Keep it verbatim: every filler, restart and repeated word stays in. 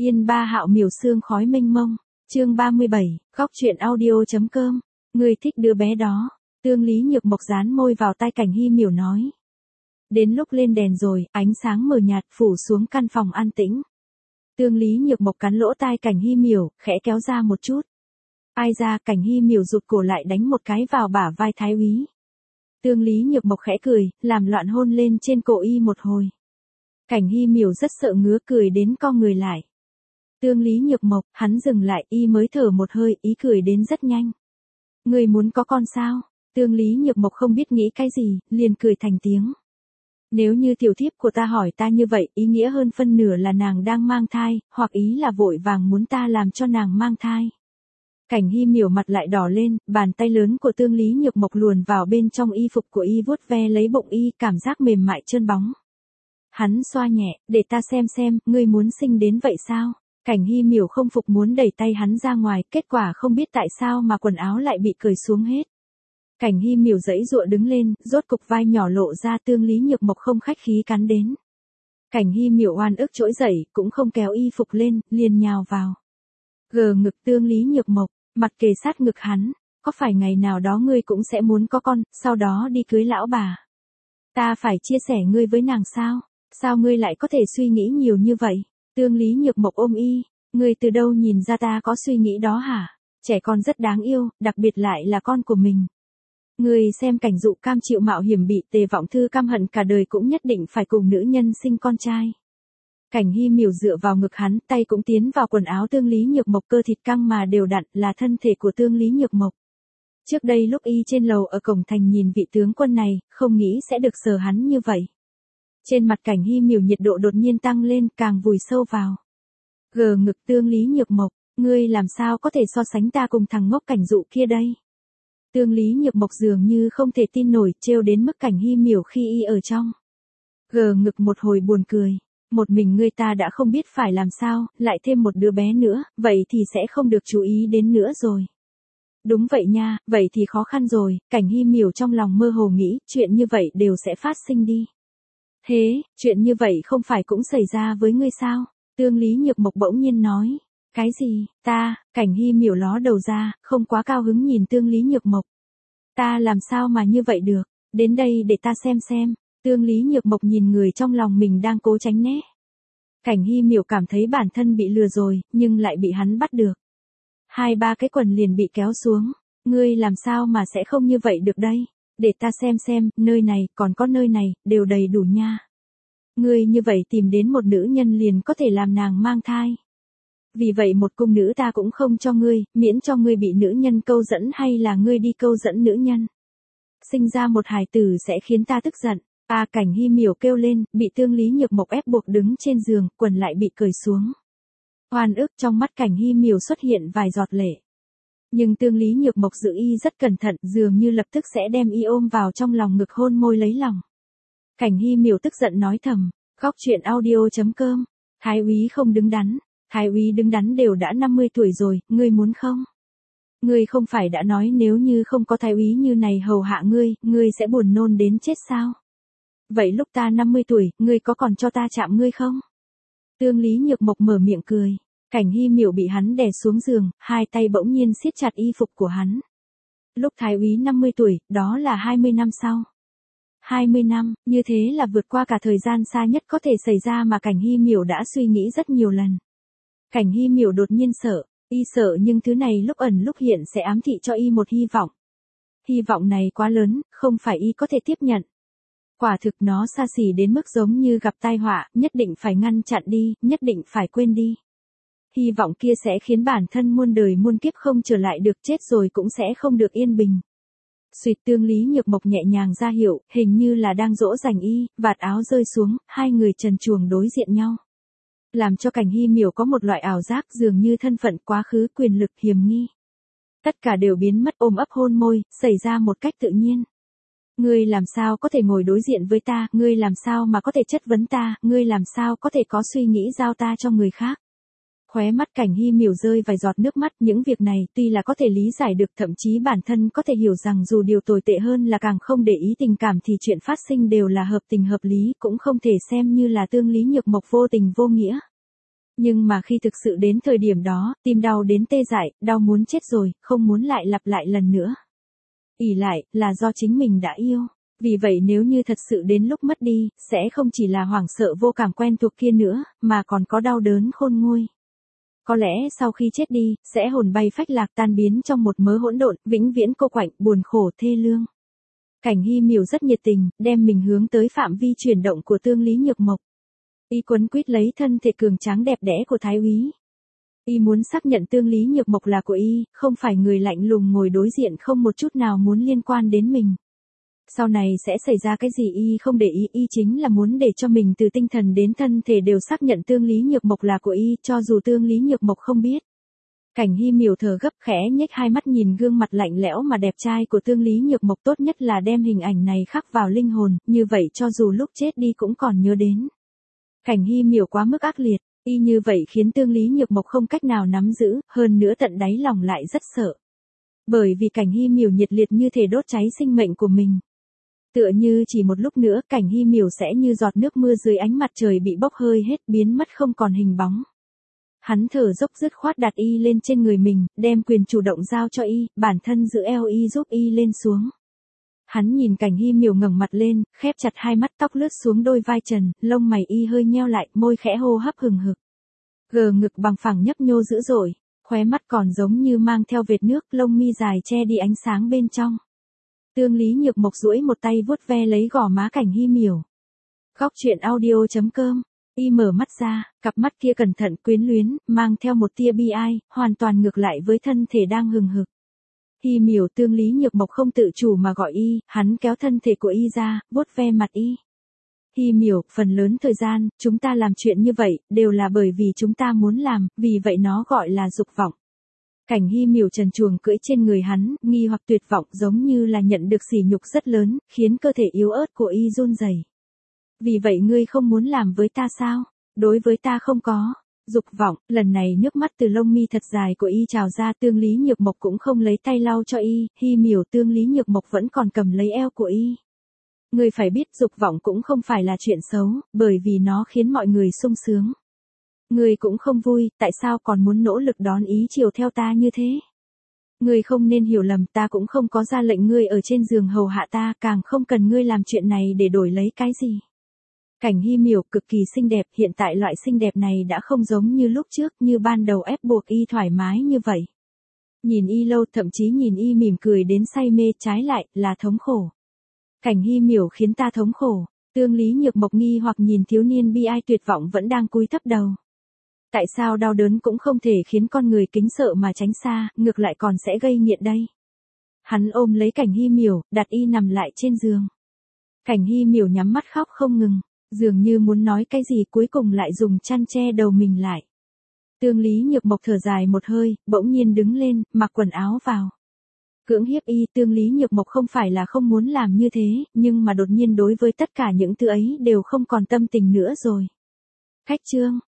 Yên ba hạo miểu sương khói mênh mông. Chương ba mươi bảy, góc truyện audio.com. Ngươi thích đứa bé đó. Tương Lý Nhược Mộc dán môi vào tai Cảnh Hy Miểu nói. Đến lúc lên đèn rồi, ánh sáng mờ nhạt phủ xuống căn phòng an tĩnh. Tương Lý Nhược Mộc cắn lỗ tai Cảnh Hy Miểu, khẽ kéo ra một chút. Ai ra, Cảnh Hy Miểu rụt cổ lại đánh một cái vào bả vai Thái úy. Tương Lý Nhược Mộc khẽ cười, làm loạn hôn lên trên cổ y một hồi. Cảnh Hy Miểu rất sợ ngứa, cười đến co người lại. Tương Lý Nhược Mộc, hắn dừng lại, y mới thở một hơi, ý cười đến rất nhanh. Ngươi muốn có con sao? Tương Lý Nhược Mộc không biết nghĩ cái gì, liền cười thành tiếng. Nếu như tiểu thiếp của ta hỏi ta như vậy, ý nghĩa hơn phân nửa là nàng đang mang thai, hoặc ý là vội vàng muốn ta làm cho nàng mang thai. Cảnh Hy Miểu mặt lại đỏ lên, bàn tay lớn của Tương Lý Nhược Mộc luồn vào bên trong y phục của y, vuốt ve lấy bụng y, cảm giác mềm mại trơn bóng. Hắn xoa nhẹ, để ta xem xem, ngươi muốn sinh đến vậy sao? Cảnh Hy Miểu không phục muốn đẩy tay hắn ra ngoài, kết quả không biết tại sao mà quần áo lại bị cởi xuống hết. Cảnh Hy Miểu giãy giụa đứng lên, rốt cục vai nhỏ lộ ra. Tương Lý Nhược Mộc không khách khí cắn đến. Cảnh Hy Miểu oan ức trỗi dậy, cũng không kéo y phục lên, liền nhào vào. Gờ ngực Tương Lý Nhược Mộc, mặt kề sát ngực hắn. Có phải ngày nào đó ngươi cũng sẽ muốn có con, sau đó đi cưới lão bà? Ta phải chia sẻ ngươi với nàng sao? Sao ngươi lại có thể suy nghĩ nhiều như vậy? Tương Lý Nhược Mộc ôm y, ngươi từ đâu nhìn ra ta có suy nghĩ đó hả? Trẻ con rất đáng yêu, đặc biệt lại là con của mình. Ngươi xem Cảnh Dụ cam chịu mạo hiểm bị Tề Vọng Thư căm hận cả đời cũng nhất định phải cùng nữ nhân sinh con trai. Cảnh Hy Miểu dựa vào ngực hắn, tay cũng tiến vào quần áo Tương Lý Nhược Mộc, cơ thịt căng mà đều đặn, là thân thể của Tương Lý Nhược Mộc. Trước đây lúc y trên lầu ở cổng thành nhìn vị tướng quân này, không nghĩ sẽ được sờ hắn như vậy. Trên mặt Cảnh Hy Miểu nhiệt độ đột nhiên tăng lên, càng vùi sâu vào. Gờ ngực Tương Lý Nhược Mộc, ngươi làm sao có thể so sánh ta cùng thằng ngốc Cảnh Dụ kia đây? Tương Lý Nhược Mộc dường như không thể tin nổi, trêu đến mức Cảnh Hy Miểu khi y ở trong. Gờ ngực một hồi buồn cười. Một mình ngươi ta đã không biết phải làm sao, lại thêm một đứa bé nữa, vậy thì sẽ không được chú ý đến nữa rồi. Đúng vậy nha, vậy thì khó khăn rồi. Cảnh Hy Miểu trong lòng mơ hồ nghĩ, chuyện như vậy đều sẽ phát sinh đi. Thế, chuyện như vậy không phải cũng xảy ra với ngươi sao? Tương Lý Nhược Mộc bỗng nhiên nói. Cái gì, ta? Cảnh Hy Miểu ló đầu ra, không quá cao hứng nhìn Tương Lý Nhược Mộc. Ta làm sao mà như vậy được? Đến đây để ta xem xem. Tương Lý Nhược Mộc nhìn người trong lòng mình đang cố tránh né. Cảnh Hy Miểu cảm thấy bản thân bị lừa rồi, nhưng lại bị hắn bắt được. Hai ba cái quần liền bị kéo xuống. Ngươi làm sao mà sẽ không như vậy được đây? Để ta xem xem, nơi này, còn có nơi này, đều đầy đủ nha. Ngươi như vậy tìm đến một nữ nhân liền có thể làm nàng mang thai. Vì vậy một cung nữ ta cũng không cho ngươi, miễn cho ngươi bị nữ nhân câu dẫn hay là ngươi đi câu dẫn nữ nhân. Sinh ra một hài tử sẽ khiến ta tức giận. À, Cảnh Hy Miểu kêu lên, bị Tương Lý Nhược Mộc ép buộc đứng trên giường, quần lại bị cởi xuống. Oan ức trong mắt Cảnh Hy Miểu xuất hiện vài giọt lệ. Nhưng Tương Lý Nhược Mộc giữ y rất cẩn thận, dường như lập tức sẽ đem y ôm vào trong lòng ngực hôn môi lấy lòng. Cảnh Hy Miểu tức giận nói thầm, góc truyện audio.com, Thái úy không đứng đắn, Thái úy đứng đắn đều đã năm mươi tuổi rồi, ngươi muốn không? Ngươi không phải đã nói nếu như không có Thái úy như này hầu hạ ngươi, ngươi sẽ buồn nôn đến chết sao? Vậy lúc ta năm mươi tuổi, ngươi có còn cho ta chạm ngươi không? Tương Lý Nhược Mộc mở miệng cười. Cảnh Hy Miểu bị hắn đè xuống giường, hai tay bỗng nhiên siết chặt y phục của hắn. Lúc Thái úy năm mươi tuổi, đó là hai mươi năm sau. hai mươi năm, như thế là vượt qua cả thời gian xa nhất có thể xảy ra mà Cảnh Hy Miểu đã suy nghĩ rất nhiều lần. Cảnh Hy Miểu đột nhiên sợ, y sợ nhưng thứ này lúc ẩn lúc hiện sẽ ám thị cho y một hy vọng. Hy vọng này quá lớn, không phải y có thể tiếp nhận. Quả thực nó xa xỉ đến mức giống như gặp tai họa, nhất định phải ngăn chặn đi, nhất định phải quên đi. Hy vọng kia sẽ khiến bản thân muôn đời muôn kiếp không trở lại được, chết rồi cũng sẽ không được yên bình. Suýt Tương Lý Nhược Mộc nhẹ nhàng ra hiệu, hình như là đang dỗ dành y, vạt áo rơi xuống, hai người trần truồng đối diện nhau. Làm cho Cảnh Hy Miểu có một loại ảo giác dường như thân phận, quá khứ, quyền lực, hiểm nghi. Tất cả đều biến mất, ôm ấp hôn môi, xảy ra một cách tự nhiên. Ngươi làm sao có thể ngồi đối diện với ta, ngươi làm sao mà có thể chất vấn ta, ngươi làm sao có thể có suy nghĩ giao ta cho người khác. Khóe mắt Cảnh Hy Miểu rơi vài giọt nước mắt, những việc này tuy là có thể lý giải được, thậm chí bản thân có thể hiểu rằng dù điều tồi tệ hơn là càng không để ý tình cảm thì chuyện phát sinh đều là hợp tình hợp lý, cũng không thể xem như là Tương Lý Nhược Mộc vô tình vô nghĩa. Nhưng mà khi thực sự đến thời điểm đó, tim đau đến tê dại, đau muốn chết rồi, không muốn lại lặp lại lần nữa. Ỷ lại, là do chính mình đã yêu. Vì vậy nếu như thật sự đến lúc mất đi, sẽ không chỉ là hoảng sợ vô cảm quen thuộc kia nữa, mà còn có đau đớn khôn nguôi. Có lẽ sau khi chết đi, sẽ hồn bay phách lạc tan biến trong một mớ hỗn độn, vĩnh viễn cô quạnh, buồn khổ thê lương. Cảnh Hy Miểu rất nhiệt tình, đem mình hướng tới phạm vi chuyển động của Tương Lý Nhược Mộc. Y quấn quýt lấy thân thể cường tráng đẹp đẽ của Thái úy. Y muốn xác nhận Tương Lý Nhược Mộc là của Y, không phải người lạnh lùng ngồi đối diện không một chút nào muốn liên quan đến mình. Sau này sẽ xảy ra cái gì Y không để ý, Y chính là muốn để cho mình từ tinh thần đến thân thể đều xác nhận Tương Lý Nhược Mộc là của Y, cho dù Tương Lý Nhược Mộc không biết. Cảnh Hy Miểu thở gấp khẽ nhếch hai mắt nhìn gương mặt lạnh lẽo mà đẹp trai của Tương Lý Nhược Mộc, tốt nhất là đem hình ảnh này khắc vào linh hồn, như vậy cho dù lúc chết đi cũng còn nhớ đến. Cảnh Hy Miểu quá mức ác liệt, y như vậy khiến Tương Lý Nhược Mộc không cách nào nắm giữ, hơn nữa tận đáy lòng lại rất sợ. Bởi vì Cảnh Hy Miểu nhiệt liệt như thể đốt cháy sinh mệnh của mình. Tựa như chỉ một lúc nữa Cảnh Hy Miểu sẽ như giọt nước mưa dưới ánh mặt trời bị bốc hơi hết, biến mất không còn hình bóng. Hắn thở dốc dứt khoát đặt y lên trên người mình, đem quyền chủ động giao cho y, bản thân giữ eo y giúp y lên xuống. Hắn nhìn Cảnh Hy Miểu ngẩng mặt lên, khép chặt hai mắt, tóc lướt xuống đôi vai trần, lông mày y hơi nheo lại, môi khẽ hô hấp hừng hực. Gờ ngực bằng phẳng nhấp nhô dữ dội, khóe mắt còn giống như mang theo vệt nước, lông mi dài che đi ánh sáng bên trong. Tương Lý Nhược Mộc duỗi một tay vuốt ve lấy gò má Cảnh Hy Miểu. Góc truyện audio chấm com. Y mở mắt ra, cặp mắt kia cẩn thận quyến luyến, mang theo một tia bi ai, hoàn toàn ngược lại với thân thể đang hừng hực. Hy Miểu, Tương Lý Nhược Mộc không tự chủ mà gọi y, hắn kéo thân thể của y ra, vuốt ve mặt y. Hy Miểu, phần lớn thời gian, chúng ta làm chuyện như vậy, đều là bởi vì chúng ta muốn làm, vì vậy nó gọi là dục vọng. Cảnh Hy Miểu trần truồng cưỡi trên người hắn, nghi hoặc tuyệt vọng, giống như là nhận được sỉ nhục rất lớn, khiến cơ thể yếu ớt của y run rẩy. Vì vậy ngươi không muốn làm với ta sao? Đối với ta không có. Dục vọng, lần này nước mắt từ lông mi thật dài của y trào ra, Tương Lý Nhược Mộc cũng không lấy tay lau cho y, Hy Miểu, Tương Lý Nhược Mộc vẫn còn cầm lấy eo của y. Ngươi phải biết dục vọng cũng không phải là chuyện xấu, bởi vì nó khiến mọi người sung sướng. Ngươi cũng không vui, tại sao còn muốn nỗ lực đón ý chiều theo ta như thế? Ngươi không nên hiểu lầm, ta cũng không có ra lệnh ngươi ở trên giường hầu hạ ta, càng không cần ngươi làm chuyện này để đổi lấy cái gì. Cảnh Hy Miểu cực kỳ xinh đẹp, hiện tại loại xinh đẹp này đã không giống như lúc trước, như ban đầu ép buộc y thoải mái như vậy. Nhìn y lâu, thậm chí nhìn y mỉm cười đến say mê, trái lại, là thống khổ. Cảnh Hy Miểu khiến ta thống khổ. Tương Lý Nhược Mộc nghi hoặc nhìn thiếu niên bi ai tuyệt vọng vẫn đang cúi thấp đầu. Tại sao đau đớn cũng không thể khiến con người kính sợ mà tránh xa, ngược lại còn sẽ gây nghiện đây? Hắn ôm lấy Cảnh Hy Miểu, đặt y nằm lại trên giường. Cảnh Hy Miểu nhắm mắt khóc không ngừng. Dường như muốn nói cái gì, cuối cùng lại dùng chăn che đầu mình lại. Tương Lý Nhược Mộc thở dài một hơi, bỗng nhiên đứng lên, mặc quần áo vào. Cưỡng hiếp y, Tương Lý Nhược Mộc không phải là không muốn làm như thế, nhưng mà đột nhiên đối với tất cả những thứ ấy đều không còn tâm tình nữa rồi. Khách chương.